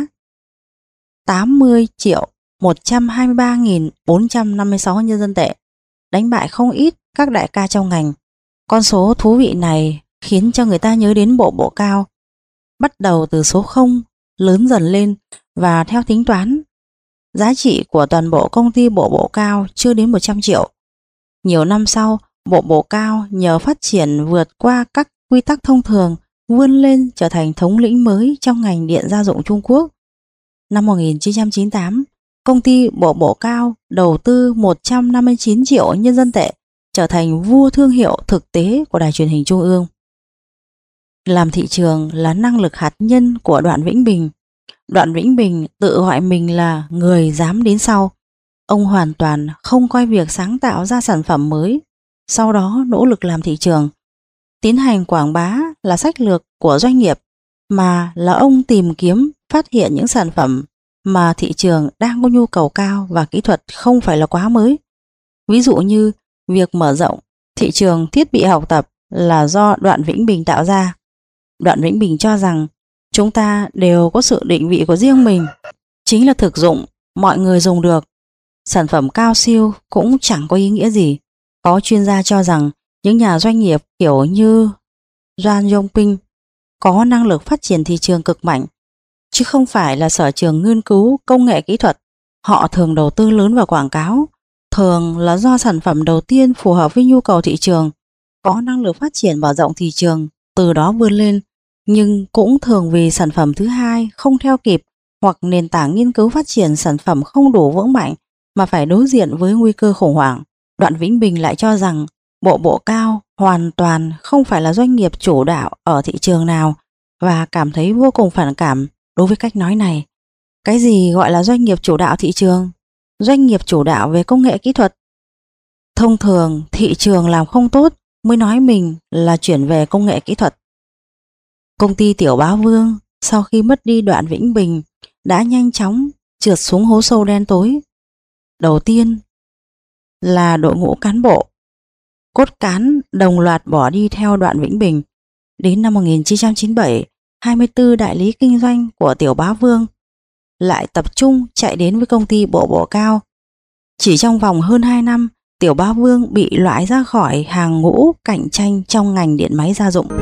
80.123.456 nhân dân tệ, đánh bại không ít các đại ca trong ngành. Con số thú vị này khiến cho người ta nhớ đến Bộ Cao. Bắt đầu từ số 0 lớn dần lên, và theo tính toán, giá trị của toàn bộ công ty Bộ Cao chưa đến 100 triệu. Nhiều năm sau, Bộ Cao nhờ phát triển vượt qua các quy tắc thông thường, vươn lên trở thành thống lĩnh mới trong ngành điện gia dụng Trung Quốc. Năm 1998, công ty Bộ Cao đầu tư 159 triệu nhân dân tệ, trở thành vua thương hiệu thực tế của đài truyền hình Trung ương. Làm thị trường là năng lực hạt nhân của Đoạn Vĩnh Bình. Đoạn Vĩnh Bình tự gọi mình là người dám đến sau. Ông hoàn toàn không coi việc sáng tạo ra sản phẩm mới, sau đó nỗ lực làm thị trường, tiến hành quảng bá là sách lược của doanh nghiệp, mà là ông tìm kiếm, phát hiện những sản phẩm mà thị trường đang có nhu cầu cao và kỹ thuật không phải là quá mới. Ví dụ như việc mở rộng thị trường thiết bị học tập là do Đoạn Vĩnh Bình tạo ra. Đoạn Vĩnh Bình cho rằng chúng ta đều có sự định vị của riêng mình, chính là thực dụng, mọi người dùng được. Sản phẩm cao siêu cũng chẳng có ý nghĩa gì. Có chuyên gia cho rằng những nhà doanh nghiệp kiểu như Doan Yongping có năng lực phát triển thị trường cực mạnh, chứ không phải là sở trường nghiên cứu công nghệ kỹ thuật. Họ thường đầu tư lớn vào quảng cáo, thường là do sản phẩm đầu tiên phù hợp với nhu cầu thị trường, có năng lực phát triển mở rộng thị trường, từ đó vươn lên, nhưng cũng thường vì sản phẩm thứ hai không theo kịp hoặc nền tảng nghiên cứu phát triển sản phẩm không đủ vững mạnh mà phải đối diện với nguy cơ khủng hoảng. Đoạn Vĩnh Bình lại cho rằng Bộ Cao hoàn toàn không phải là doanh nghiệp chủ đạo ở thị trường nào và cảm thấy vô cùng phản cảm đối với cách nói này. Cái gì gọi là doanh nghiệp chủ đạo thị trường? Doanh nghiệp chủ đạo về công nghệ kỹ thuật. Thông thường thị trường làm không tốt mới nói mình là chuyển về công nghệ kỹ thuật. Công ty Tiểu Bá Vương sau khi mất đi Đoạn Vĩnh Bình đã nhanh chóng trượt xuống hố sâu đen tối. Đầu tiên là đội ngũ cán bộ, cốt cán đồng loạt bỏ đi theo Đoạn Vĩnh Bình. Đến năm 1997, 24 đại lý kinh doanh của Tiểu Bá Vương lại tập trung chạy đến với công ty Bộ Cao. Chỉ trong vòng hơn 2 năm, Tiểu Ba Vương bị loại ra khỏi hàng ngũ cạnh tranh trong ngành điện máy gia dụng.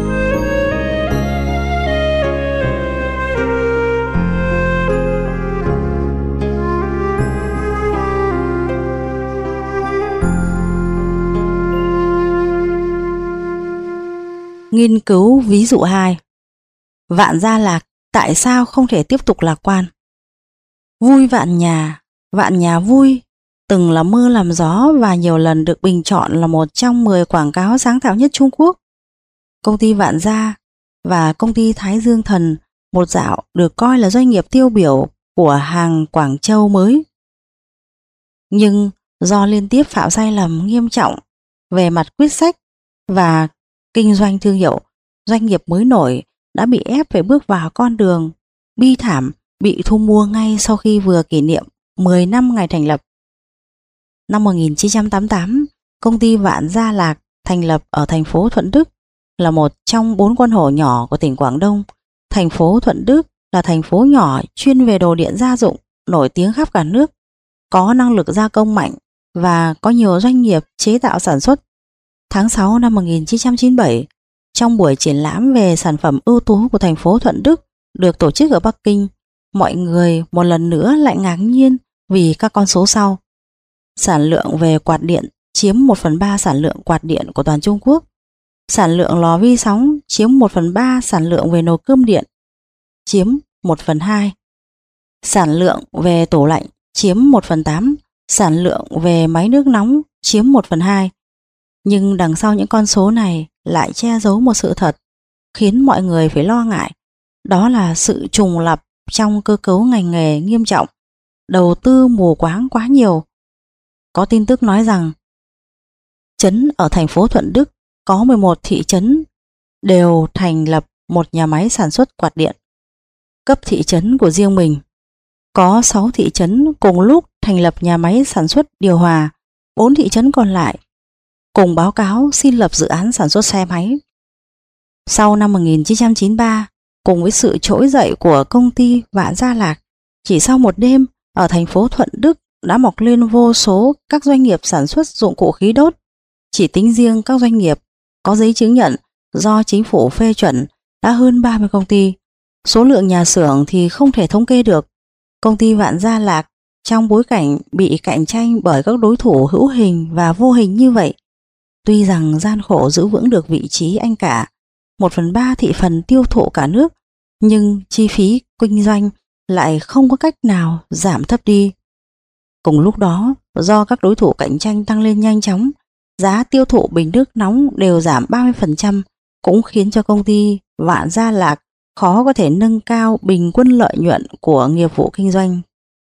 Nghiên cứu ví dụ 2. Vạn Gia Lạc tại sao không thể tiếp tục lạc quan? Vui vạn nhà vui từng là mưa làm gió và nhiều lần được bình chọn là một trong 10 quảng cáo sáng tạo nhất Trung Quốc. Công ty Vạn Gia và công ty Thái Dương Thần một dạo được coi là doanh nghiệp tiêu biểu của hàng Quảng Châu mới. Nhưng do liên tiếp phạm sai lầm nghiêm trọng về mặt quyết sách và kinh doanh thương hiệu, doanh nghiệp mới nổi đã bị ép phải bước vào con đường bi thảm, bị thu mua ngay sau khi vừa kỷ niệm 10 năm ngày thành lập. Năm 1988, công ty Vạn Gia Lạc thành lập ở thành phố Thuận Đức, là một trong 4 con hổ nhỏ của tỉnh Quảng Đông. Thành phố Thuận Đức là thành phố nhỏ chuyên về đồ điện gia dụng, nổi tiếng khắp cả nước, có năng lực gia công mạnh và có nhiều doanh nghiệp chế tạo sản xuất. Tháng 6 năm 1997, trong buổi triển lãm về sản phẩm ưu tú của thành phố Thuận Đức được tổ chức ở Bắc Kinh, mọi người một lần nữa lại ngạc nhiên vì các con số sau. Sản lượng về quạt điện chiếm 1/3 sản lượng quạt điện của toàn Trung Quốc. Sản lượng lò vi sóng chiếm 1/3 sản lượng về nồi cơm điện, chiếm 1/2. Sản lượng về tủ lạnh chiếm 1/8, sản lượng về máy nước nóng chiếm 1/2. Nhưng đằng sau những con số này lại che giấu một sự thật khiến mọi người phải lo ngại. Đó là sự trùng lặp trong cơ cấu ngành nghề nghiêm trọng, đầu tư mù quáng quá nhiều. Có tin tức nói rằng trấn ở thành phố Thuận Đức có 11 thị trấn đều thành lập một nhà máy sản xuất quạt điện. Cấp thị trấn của riêng mình có 6 thị trấn cùng lúc thành lập nhà máy sản xuất điều hòa, 4 thị trấn còn lại cùng báo cáo xin lập dự án sản xuất xe máy. Sau năm 1993, cùng với sự trỗi dậy của công ty Vạn Gia Lạc, chỉ sau một đêm ở thành phố Thuận Đức đã mọc lên vô số các doanh nghiệp sản xuất dụng cụ khí đốt. Chỉ tính riêng các doanh nghiệp có giấy chứng nhận do chính phủ phê chuẩn đã hơn 30 công ty. Số lượng nhà xưởng thì không thể thống kê được. Công ty Vạn Gia Lạc trong bối cảnh bị cạnh tranh bởi các đối thủ hữu hình và vô hình như vậy, tuy rằng gian khổ giữ vững được vị trí anh cả, 1/3 thị phần tiêu thụ cả nước, nhưng chi phí kinh doanh lại không có cách nào giảm thấp đi. Cùng lúc đó, do các đối thủ cạnh tranh tăng lên nhanh chóng, giá tiêu thụ bình nước nóng đều giảm 30%, cũng khiến cho công ty Vạn Gia Lạc khó có thể nâng cao bình quân lợi nhuận của nghiệp vụ kinh doanh.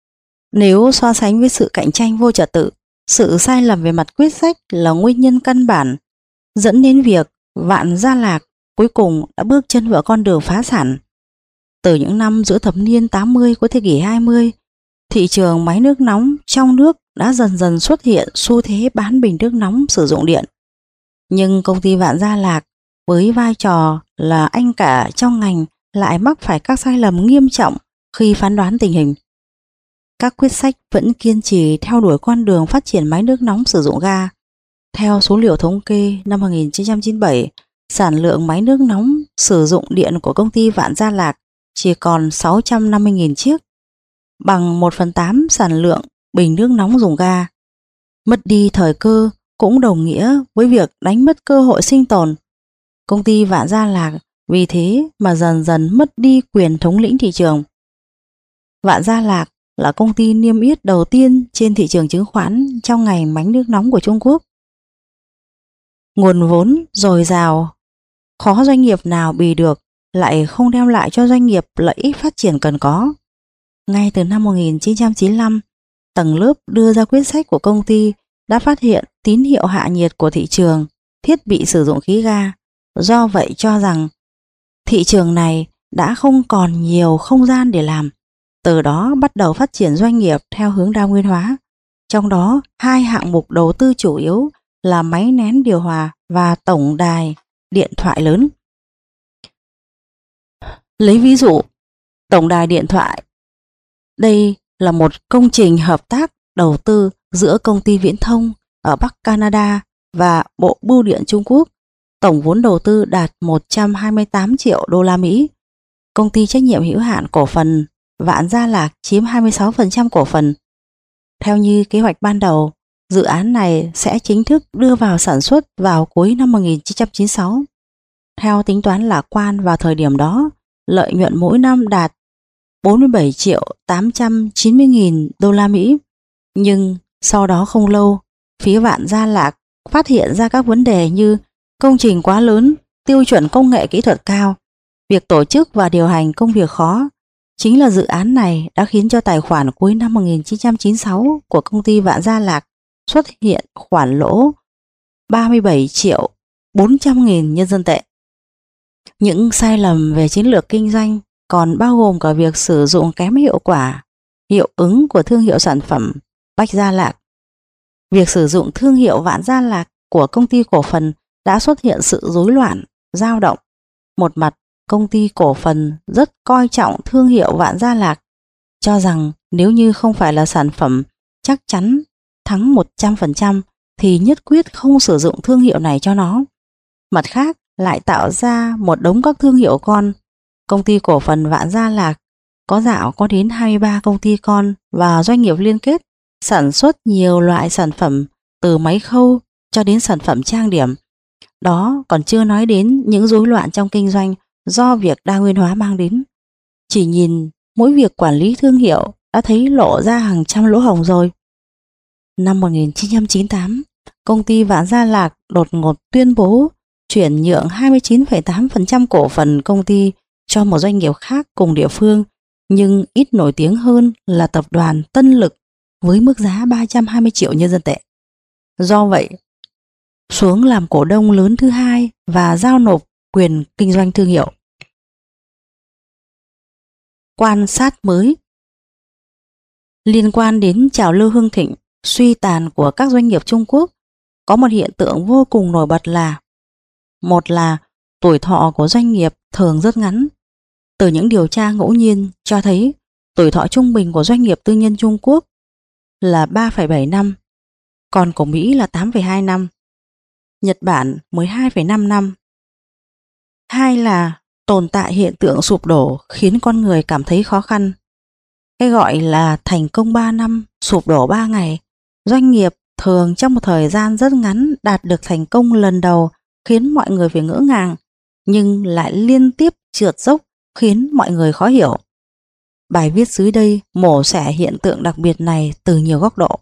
Nếu so sánh với sự cạnh tranh vô trật tự, sự sai lầm về mặt quyết sách là nguyên nhân căn bản dẫn đến việc Vạn Gia Lạc cuối cùng đã bước chân vào con đường phá sản. Từ những năm giữa thập niên 80 của thế kỷ 20, thị trường máy nước nóng trong nước đã dần dần xuất hiện xu thế bán bình nước nóng sử dụng điện. Nhưng công ty Vạn Gia Lạc với vai trò là anh cả trong ngành lại mắc phải các sai lầm nghiêm trọng khi phán đoán tình hình. Các quyết sách vẫn kiên trì theo đuổi con đường phát triển máy nước nóng sử dụng ga. Theo số liệu thống kê năm 1997, sản lượng máy nước nóng sử dụng điện của công ty Vạn Gia Lạc chỉ còn 650.000 chiếc, bằng 1/8 sản lượng bình nước nóng dùng ga. Mất đi thời cơ cũng đồng nghĩa với việc đánh mất cơ hội sinh tồn. Công ty Vạn Gia Lạc vì thế mà dần dần mất đi quyền thống lĩnh thị trường. Vạn Gia Lạc là công ty niêm yết đầu tiên trên thị trường chứng khoán trong ngành máy nước nóng của Trung Quốc. Nguồn vốn dồi dào, khó doanh nghiệp nào bì được, lại không đem lại cho doanh nghiệp lợi ích phát triển cần có. Ngay từ năm 1995, tầng lớp đưa ra quyết sách của công ty đã phát hiện tín hiệu hạ nhiệt của thị trường thiết bị sử dụng khí ga. Do vậy cho rằng thị trường này đã không còn nhiều không gian để làm. Từ đó bắt đầu phát triển doanh nghiệp theo hướng đa nguyên hóa. Trong đó, 2 hạng mục đầu tư chủ yếu là máy nén điều hòa và tổng đài điện thoại lớn. Lấy ví dụ, tổng đài điện thoại. Đây là một công trình hợp tác đầu tư giữa công ty viễn thông, ở Bắc Canada và Bộ Bưu điện Trung Quốc. Tổng vốn đầu tư đạt 128 triệu đô la Mỹ. Công ty trách nhiệm hữu hạn cổ phần Vạn Gia Lạc chiếm 26% cổ phần. Theo như kế hoạch ban đầu, dự án này sẽ chính thức đưa vào sản xuất vào cuối năm 1996. Theo tính toán lạc quan vào thời điểm đó, lợi nhuận mỗi năm đạt 47 triệu 890 nghìn đô la Mỹ. Nhưng sau đó không lâu, phía Vạn Gia Lạc phát hiện ra các vấn đề như công trình quá lớn, tiêu chuẩn công nghệ kỹ thuật cao, việc tổ chức và điều hành công việc khó. Chính là dự án này đã khiến cho tài khoản cuối năm 1996 của công ty Vạn Gia Lạc xuất hiện khoản lỗ 37 triệu 400 nghìn nhân dân tệ. Những sai lầm về chiến lược kinh doanh còn bao gồm cả việc sử dụng kém hiệu quả, hiệu ứng của thương hiệu sản phẩm Bách Gia Lạc. Việc sử dụng thương hiệu Vạn Gia Lạc của công ty cổ phần đã xuất hiện sự rối loạn, dao động. Một mặt, công ty cổ phần rất coi trọng thương hiệu Vạn Gia Lạc, cho rằng nếu như không phải là sản phẩm chắc chắn thắng 100% thì nhất quyết không sử dụng thương hiệu này cho nó. Mặt khác, lại tạo ra một đống các thương hiệu con. Công ty cổ phần Vạn Gia Lạc có đến 23 công ty con và doanh nghiệp liên kết, sản xuất nhiều loại sản phẩm từ máy khâu cho đến sản phẩm trang điểm. Đó còn chưa nói đến những rối loạn trong kinh doanh do việc đa nguyên hóa mang đến. Chỉ nhìn mỗi việc quản lý thương hiệu đã thấy lộ ra hàng trăm lỗ hổng rồi. Năm 1998, công ty Vạn Gia Lạc đột ngột tuyên bố chuyển nhượng 29,8% cổ phần công ty cho một doanh nghiệp khác cùng địa phương, nhưng ít nổi tiếng hơn là tập đoàn Tân Lực với mức giá 320 triệu nhân dân tệ. Do vậy, xuống làm cổ đông lớn thứ hai và giao nộp quyền kinh doanh thương hiệu. Quan sát mới. Liên quan đến trào lưu hưng thịnh, suy tàn của các doanh nghiệp Trung Quốc, có một hiện tượng vô cùng nổi bật là: một là tuổi thọ của doanh nghiệp thường rất ngắn. Từ những điều tra ngẫu nhiên cho thấy tuổi thọ trung bình của doanh nghiệp tư nhân Trung Quốc là 3,7 năm, còn của Mỹ là 8,2 năm, Nhật Bản 12,5 năm. Hai là tồn tại hiện tượng sụp đổ khiến con người cảm thấy khó khăn. Cái gọi là thành công 3 năm, sụp đổ 3 ngày. Doanh nghiệp thường trong một thời gian rất ngắn đạt được thành công lần đầu khiến mọi người phải ngỡ ngàng, nhưng lại liên tiếp trượt dốc khiến mọi người khó hiểu. Bài viết dưới đây mổ xẻ hiện tượng đặc biệt này từ nhiều góc độ.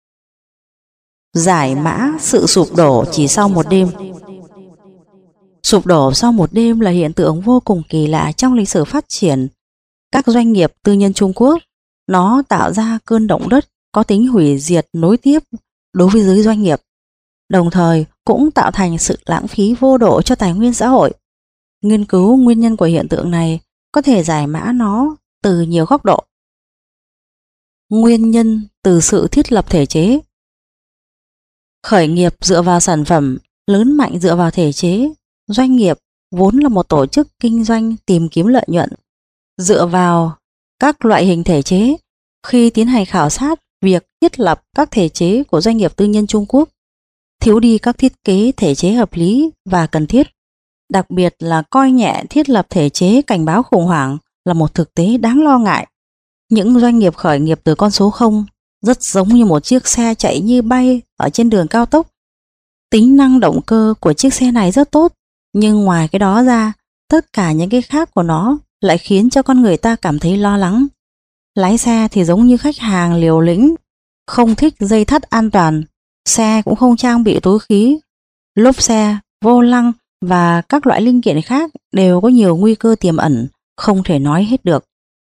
Giải mã sự sụp đổ chỉ sau một đêm. Sụp đổ sau một đêm là hiện tượng vô cùng kỳ lạ trong lịch sử phát triển các doanh nghiệp tư nhân Trung Quốc. Nó tạo ra cơn động đất có tính hủy diệt nối tiếp đối với giới doanh nghiệp, đồng thời cũng tạo thành sự lãng phí vô độ cho tài nguyên xã hội. Nghiên cứu nguyên nhân của hiện tượng này có thể giải mã nó từ nhiều góc độ. Nguyên nhân từ sự thiết lập thể chế. Khởi nghiệp dựa vào sản phẩm, lớn mạnh dựa vào thể chế. Doanh nghiệp vốn là một tổ chức kinh doanh tìm kiếm lợi nhuận, dựa vào các loại hình thể chế. Khi tiến hành khảo sát việc thiết lập các thể chế của doanh nghiệp tư nhân Trung Quốc, thiếu đi các thiết kế thể chế hợp lý và cần thiết, đặc biệt là coi nhẹ thiết lập thể chế cảnh báo khủng hoảng là một thực tế đáng lo ngại. Những doanh nghiệp khởi nghiệp từ con số 0 rất giống như một chiếc xe chạy như bay ở trên đường cao tốc. Tính năng động cơ của chiếc xe này rất tốt, nhưng ngoài cái đó ra, tất cả những cái khác của nó lại khiến cho con người ta cảm thấy lo lắng. Lái xe thì giống như khách hàng liều lĩnh, không thích dây thắt an toàn, xe cũng không trang bị túi khí, lốp xe, vô lăng và các loại linh kiện khác đều có nhiều nguy cơ tiềm ẩn, không thể nói hết được.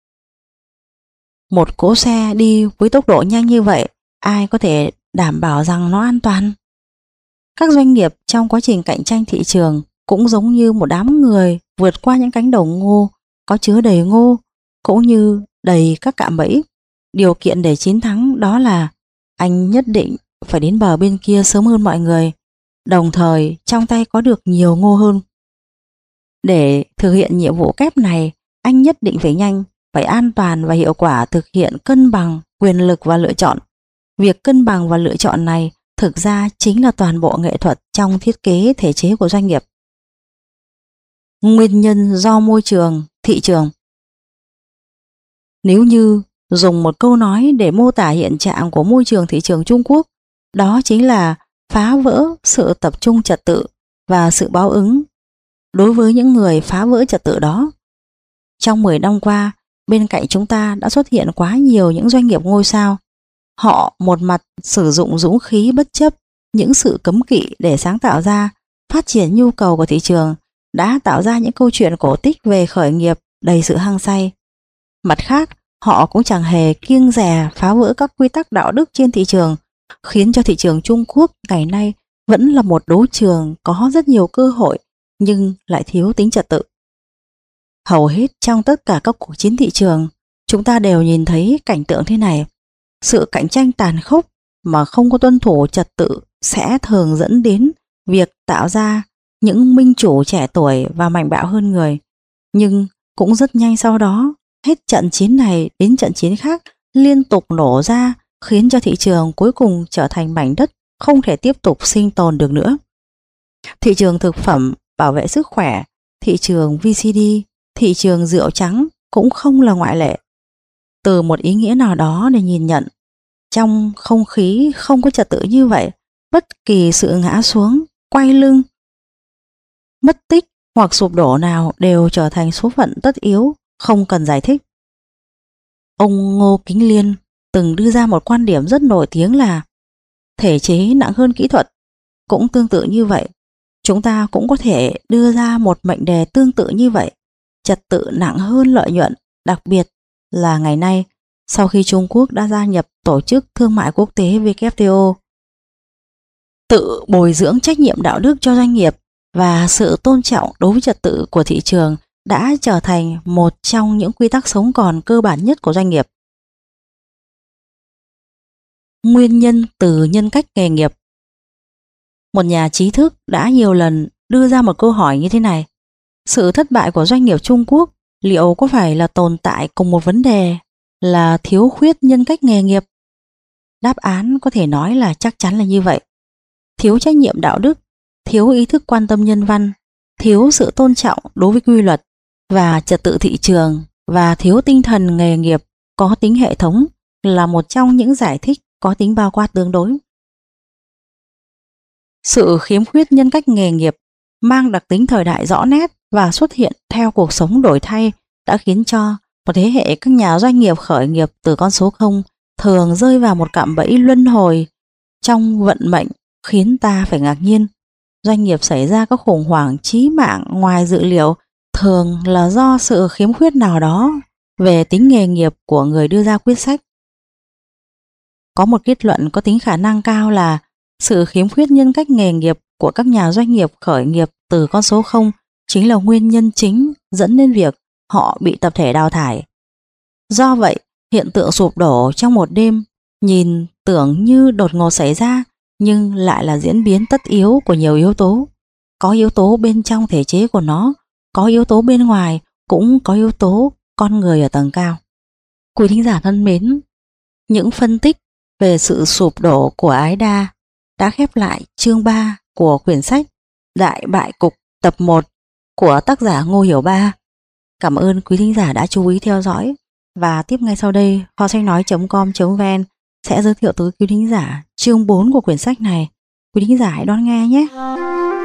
Một cỗ xe đi với tốc độ nhanh như vậy, ai có thể đảm bảo rằng nó an toàn? Các doanh nghiệp trong quá trình cạnh tranh thị trường cũng giống như một đám người vượt qua những cánh đồng ngô có chứa đầy ngô, cũng như đầy các cạm bẫy. Điều kiện để chiến thắng đó là anh nhất định phải đến bờ bên kia sớm hơn mọi người, đồng thời trong tay có được nhiều ngô hơn. Để thực hiện nhiệm vụ kép này, anh nhất định phải nhanh, phải an toàn và hiệu quả, thực hiện cân bằng quyền lực và lựa chọn. Việc cân bằng và lựa chọn này thực ra chính là toàn bộ nghệ thuật trong thiết kế thể chế của doanh nghiệp. Nguyên nhân do môi trường, thị trường. Nếu như dùng một câu nói để mô tả hiện trạng của môi trường thị trường Trung Quốc, đó chính là phá vỡ sự tập trung trật tự và sự báo ứng đối với những người phá vỡ trật tự đó. Trong 10 năm qua, bên cạnh chúng ta đã xuất hiện quá nhiều những doanh nghiệp ngôi sao. Họ một mặt sử dụng dũng khí bất chấp những sự cấm kỵ để sáng tạo ra, phát triển nhu cầu của thị trường, đã tạo ra những câu chuyện cổ tích về khởi nghiệp đầy sự hăng say. Mặt khác, họ cũng chẳng hề kiêng dè phá vỡ các quy tắc đạo đức trên thị trường, khiến cho thị trường Trung Quốc ngày nay vẫn là một đấu trường có rất nhiều cơ hội nhưng lại thiếu tính trật tự. Hầu hết trong tất cả các cuộc chiến thị trường, chúng ta đều nhìn thấy cảnh tượng thế này. Sự cạnh tranh tàn khốc mà không có tuân thủ trật tự sẽ thường dẫn đến việc tạo ra những minh chủ trẻ tuổi và mạnh bạo hơn người. Nhưng cũng rất nhanh sau đó, hết trận chiến này đến trận chiến khác liên tục nổ ra, khiến cho thị trường cuối cùng trở thành mảnh đất không thể tiếp tục sinh tồn được nữa. Thị trường thực phẩm, bảo vệ sức khỏe, thị trường VCD, thị trường rượu trắng cũng không là ngoại lệ. Từ một ý nghĩa nào đó để nhìn nhận, trong không khí không có trật tự như vậy, bất kỳ sự ngã xuống, quay lưng, mất tích hoặc sụp đổ nào đều trở thành số phận tất yếu, không cần giải thích. Ông Ngô Kính Liên từng đưa ra một quan điểm rất nổi tiếng là thể chế nặng hơn kỹ thuật. Cũng tương tự như vậy, chúng ta cũng có thể đưa ra một mệnh đề tương tự như vậy, trật tự nặng hơn lợi nhuận, đặc biệt là ngày nay sau khi Trung Quốc đã gia nhập Tổ chức Thương mại Quốc tế WTO. Tự bồi dưỡng trách nhiệm đạo đức cho doanh nghiệp và sự tôn trọng đối với trật tự của thị trường đã trở thành một trong những quy tắc sống còn cơ bản nhất của doanh nghiệp. Nguyên nhân từ nhân cách nghề nghiệp. Một nhà trí thức đã nhiều lần đưa ra một câu hỏi như thế này: sự thất bại của doanh nghiệp Trung Quốc liệu có phải là tồn tại cùng một vấn đề là thiếu khuyết nhân cách nghề nghiệp? Đáp án có thể nói là chắc chắn là như vậy. Thiếu trách nhiệm đạo đức, thiếu ý thức quan tâm nhân văn, thiếu sự tôn trọng đối với quy luật và trật tự thị trường và thiếu tinh thần nghề nghiệp có tính hệ thống là một trong những giải thích có tính bao quát tương đối. Sự khiếm khuyết nhân cách nghề nghiệp mang đặc tính thời đại rõ nét và xuất hiện theo cuộc sống đổi thay đã khiến cho một thế hệ các nhà doanh nghiệp khởi nghiệp từ con số 0 thường rơi vào một cạm bẫy luân hồi trong vận mệnh khiến ta phải ngạc nhiên. Doanh nghiệp xảy ra các khủng hoảng chí mạng ngoài dự liệu thường là do sự khiếm khuyết nào đó về tính nghề nghiệp của người đưa ra quyết sách. Có một kết luận có tính khả năng cao là sự khiếm khuyết nhân cách nghề nghiệp của các nhà doanh nghiệp khởi nghiệp từ con số 0 chính là nguyên nhân chính dẫn đến việc họ bị tập thể đào thải. Do vậy, hiện tượng sụp đổ trong một đêm nhìn tưởng như đột ngột xảy ra nhưng lại là diễn biến tất yếu của nhiều yếu tố. Có yếu tố bên trong thể chế của nó, có yếu tố bên ngoài, cũng có yếu tố con người ở tầng cao. Quý thính giả thân mến, những phân tích về sự sụp đổ của Ái Đa đã khép lại chương 3 của quyển sách Đại Bại Cục tập 1 của tác giả Ngô Hiểu Ba. Cảm ơn quý thính giả đã chú ý theo dõi, và tiếp ngay sau đây kho sách nói.com.vn sẽ giới thiệu tới quý thính giả chương 4 của quyển sách này. Quý thính giả hãy đón nghe nhé.